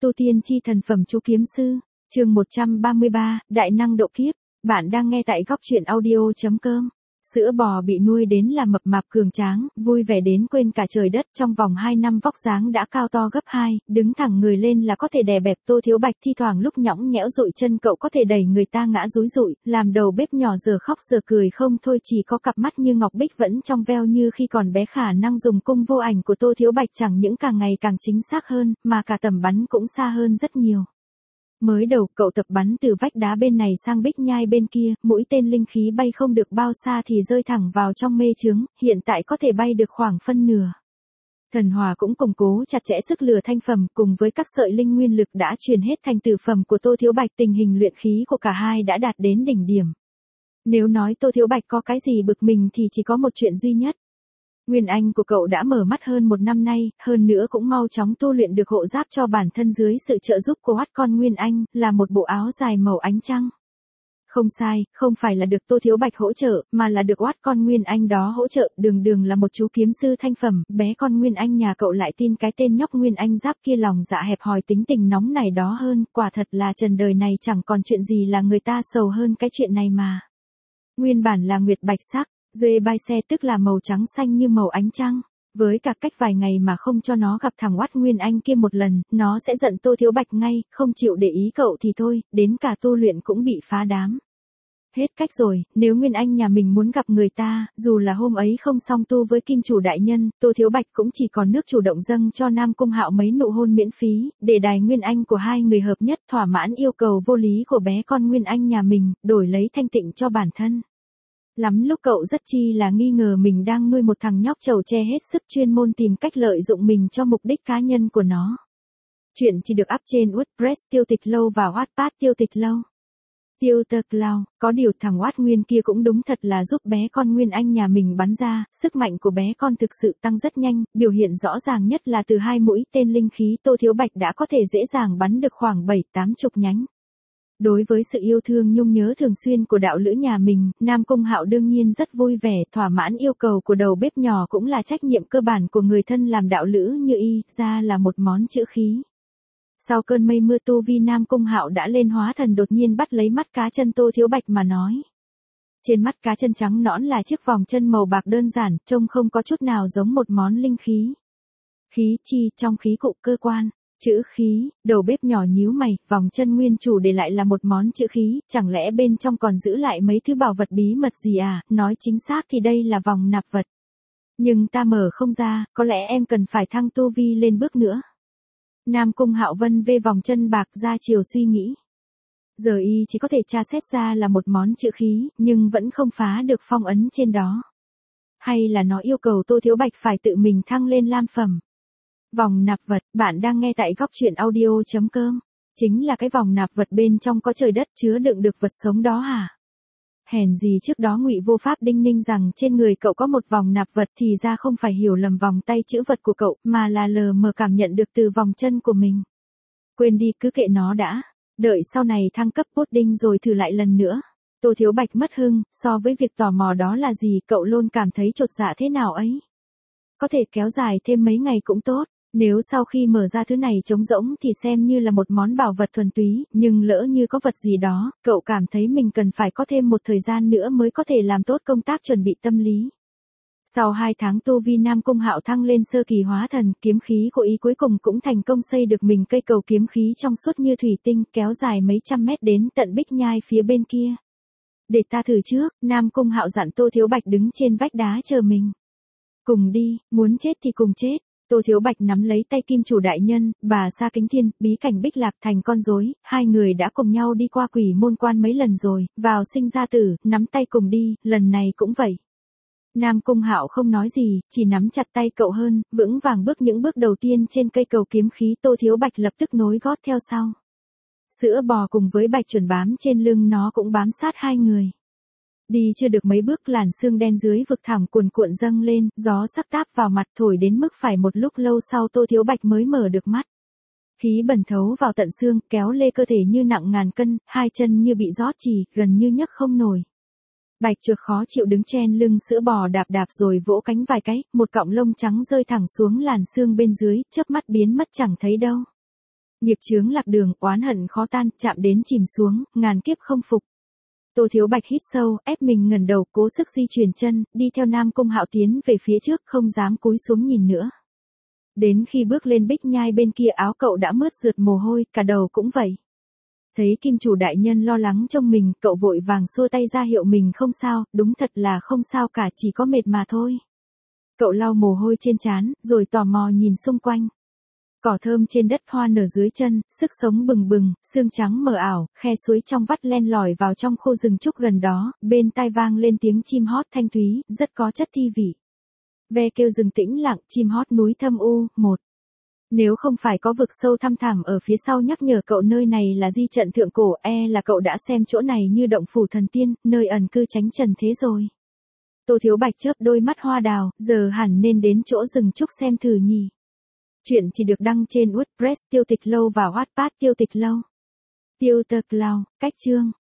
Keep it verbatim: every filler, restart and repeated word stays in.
Tu tiên chi thần phẩm chú kiếm sư, chương một trăm ba mươi ba, đại năng độ kiếp. Bạn đang nghe tại góc truyện audio.com. Sữa bò bị nuôi đến là mập mạp cường tráng, vui vẻ đến quên cả trời đất, trong vòng hai năm vóc dáng đã cao to gấp hai, đứng thẳng người lên là có thể đè bẹp. Tô Thiếu Bạch thi thoảng lúc nhõng nhẽo dụi chân cậu có thể đẩy người ta ngã rúi rụi, làm đầu bếp nhỏ giờ khóc giờ cười không thôi, chỉ có cặp mắt như ngọc bích vẫn trong veo như khi còn bé. Khả năng dùng cung vô ảnh của Tô Thiếu Bạch chẳng những càng ngày càng chính xác hơn, mà cả tầm bắn cũng xa hơn rất nhiều. Mới đầu cậu tập bắn từ vách đá bên này sang bích nhai bên kia, mũi tên linh khí bay không được bao xa thì rơi thẳng vào trong mê chướng, hiện tại có thể bay được khoảng phân nửa. Thần Hòa cũng củng cố chặt chẽ sức lửa thanh phẩm, cùng với các sợi linh nguyên lực đã truyền hết thành tử phẩm của Tô Thiếu Bạch, tình hình luyện khí của cả hai đã đạt đến đỉnh điểm. Nếu nói Tô Thiếu Bạch có cái gì bực mình thì chỉ có một chuyện duy nhất. Nguyên anh của cậu đã mở mắt hơn một năm nay, hơn nữa cũng mau chóng tu luyện được hộ giáp cho bản thân dưới sự trợ giúp của Hoắt Con Nguyên Anh, là một bộ áo dài màu ánh trăng. Không sai, không phải là được Tô Thiếu Bạch hỗ trợ, mà là được Hoắt Con Nguyên Anh đó hỗ trợ. Đường đường là một chú kiếm sư thanh phẩm, bé con Nguyên Anh nhà cậu lại tin cái tên nhóc Nguyên Anh Giáp kia lòng dạ hẹp hòi, tính tình nóng này đó hơn, quả thật là trần đời này chẳng còn chuyện gì là người ta sầu hơn cái chuyện này mà. Nguyên bản là nguyệt bạch sắc, Duê bai xe tức là màu trắng xanh như màu ánh trăng. Với cả cách vài ngày mà không cho nó gặp thằng Hoắt Nguyên Anh kia một lần, nó sẽ giận Tô Thiếu Bạch ngay, không chịu để ý cậu thì thôi, đến cả tu luyện cũng bị phá đám. Hết cách rồi, nếu Nguyên Anh nhà mình muốn gặp người ta, dù là hôm ấy không song tu với Kim Chủ đại nhân, Tô Thiếu Bạch cũng chỉ còn nước chủ động dâng cho Nam Cung Hạo mấy nụ hôn miễn phí, để đài Nguyên Anh của hai người hợp nhất, thỏa mãn yêu cầu vô lý của bé con Nguyên Anh nhà mình, đổi lấy thanh tịnh cho bản thân. Lắm lúc cậu rất chi là nghi ngờ mình đang nuôi một thằng nhóc chầu che hết sức, chuyên môn tìm cách lợi dụng mình cho mục đích cá nhân của nó. Chuyện chỉ được up trên WordPress Tiêu Tịch Lâu và Wattpad Tiêu Tịch Lâu. Tiêu Tịch Lâu, có điều thằng Hoắt Nguyên kia cũng đúng thật là giúp bé con Nguyên Anh nhà mình bắn ra, sức mạnh của bé con thực sự tăng rất nhanh, biểu hiện rõ ràng nhất là từ hai mũi tên linh khí Tô Thiếu Bạch đã có thể dễ dàng bắn được khoảng bảy tám chục nhánh. Đối với sự yêu thương nhung nhớ thường xuyên của đạo lữ nhà mình, Nam Cung Hạo đương nhiên rất vui vẻ, thỏa mãn yêu cầu của đầu bếp nhỏ cũng là trách nhiệm cơ bản của người thân làm đạo lữ như y, ra là một món chữ khí. Sau cơn mây mưa tu vi Nam Cung Hạo đã lên hóa thần, đột nhiên bắt lấy mắt cá chân Tô Thiếu Bạch mà nói. Trên mắt cá chân trắng nõn là chiếc vòng chân màu bạc đơn giản, trông không có chút nào giống một món linh khí. Khí chi, trong khí cụ cơ quan. Chữ khí, đầu bếp nhỏ nhíu mày, vòng chân nguyên chủ để lại là một món chữ khí, chẳng lẽ bên trong còn giữ lại mấy thứ bảo vật bí mật gì à, nói chính xác thì đây là vòng nạp vật. Nhưng ta mở không ra, có lẽ em cần phải thăng tu vi lên bước nữa. Nam Cung Hạo vân vê vòng chân bạc ra chiều suy nghĩ. Giờ y chỉ có thể tra xét ra là một món chữ khí, nhưng vẫn không phá được phong ấn trên đó. Hay là nó yêu cầu Tô Thiếu Bạch phải tự mình thăng lên lam phẩm. Vòng nạp vật, bạn đang nghe tại góc truyện audio.com. Chính là cái vòng nạp vật bên trong có trời đất chứa đựng được vật sống đó hả? Hèn gì trước đó Ngụy Vô Pháp đinh ninh rằng trên người cậu có một vòng nạp vật, thì ra không phải hiểu lầm vòng tay chữ vật của cậu, mà là lờ mờ cảm nhận được từ vòng chân của mình. Quên đi, cứ kệ nó đã. Đợi sau này thăng cấp pudding rồi thử lại lần nữa. Tô Thiếu Bạch mất hưng, so với việc tò mò đó là gì, cậu luôn cảm thấy chột dạ thế nào ấy. Có thể kéo dài thêm mấy ngày cũng tốt. Nếu sau khi mở ra thứ này trống rỗng thì xem như là một món bảo vật thuần túy, nhưng lỡ như có vật gì đó, cậu cảm thấy mình cần phải có thêm một thời gian nữa mới có thể làm tốt công tác chuẩn bị tâm lý. Sau hai tháng tu vi Nam Cung Hạo thăng lên sơ kỳ hóa thần, kiếm khí của ý cuối cùng cũng thành công xây được mình cây cầu kiếm khí trong suốt như thủy tinh, kéo dài mấy trăm mét đến tận bích nhai phía bên kia. Để ta thử trước, Nam Cung Hạo dặn Tô Thiếu Bạch đứng trên vách đá chờ mình. Cùng đi, muốn chết thì cùng chết. Tô Thiếu Bạch nắm lấy tay Kim Chủ đại nhân, bà Sa Kính Thiên, bí cảnh Bích Lạc thành con rối, hai người đã cùng nhau đi qua quỷ môn quan mấy lần rồi, vào sinh ra tử, nắm tay cùng đi, lần này cũng vậy. Nam Cung Hạo không nói gì, chỉ nắm chặt tay cậu hơn, vững vàng bước những bước đầu tiên trên cây cầu kiếm khí. Tô Thiếu Bạch lập tức nối gót theo sau. Sữa bò cùng với Bạch Chuẩn bám trên lưng nó cũng bám sát hai người. Đi chưa được mấy bước, làn sương đen dưới vực thẳm cuồn cuộn dâng lên, gió sắc táp vào mặt thổi đến mức phải một lúc lâu sau Tô Thiếu Bạch mới mở được mắt. Khí bẩn thấu vào tận xương, kéo lê cơ thể như nặng ngàn cân, hai chân như bị rót chì, gần như nhấc không nổi. Bạch Chuột khó chịu đứng chen lưng sữa bò đạp đạp rồi vỗ cánh vài cái, một cọng lông trắng rơi thẳng xuống làn xương bên dưới, chớp mắt biến mất chẳng thấy đâu. Nghiệp chướng lạc đường, oán hận khó tan, chạm đến chìm xuống, ngàn kiếp không phục. Tô Thiếu Bạch hít sâu, ép mình ngẩng đầu, cố sức di chuyển chân, đi theo Nam Cung Hạo tiến về phía trước, không dám cúi xuống nhìn nữa. Đến khi bước lên bích nhai bên kia, áo cậu đã mướt rượt mồ hôi, cả đầu cũng vậy. Thấy kim chủ đại nhân lo lắng trông mình, cậu vội vàng xua tay ra hiệu mình không sao, đúng thật là không sao cả, chỉ có mệt mà thôi. Cậu lau mồ hôi trên trán, rồi tò mò nhìn xung quanh. Cỏ thơm trên đất, hoa nở dưới chân, sức sống bừng bừng, sương trắng mờ ảo, khe suối trong vắt len lỏi vào trong khu rừng trúc gần đó, bên tai vang lên tiếng chim hót thanh thúy, rất có chất thi vị. Ve kêu rừng tĩnh lặng, chim hót núi thâm u, một. Nếu không phải có vực sâu thăm thẳm ở phía sau nhắc nhở cậu nơi này là di trận thượng cổ, e là cậu đã xem chỗ này như động phủ thần tiên, nơi ẩn cư tránh trần thế rồi. Tô Thiếu Bạch chớp đôi mắt hoa đào, giờ hẳn nên đến chỗ rừng trúc xem thử nhỉ. Chuyện chỉ được đăng trên WordPress Tiêu Tịch Lâu và Wattpad Tiêu Tịch Lâu. Tiêu Tịch Lâu, cách chương.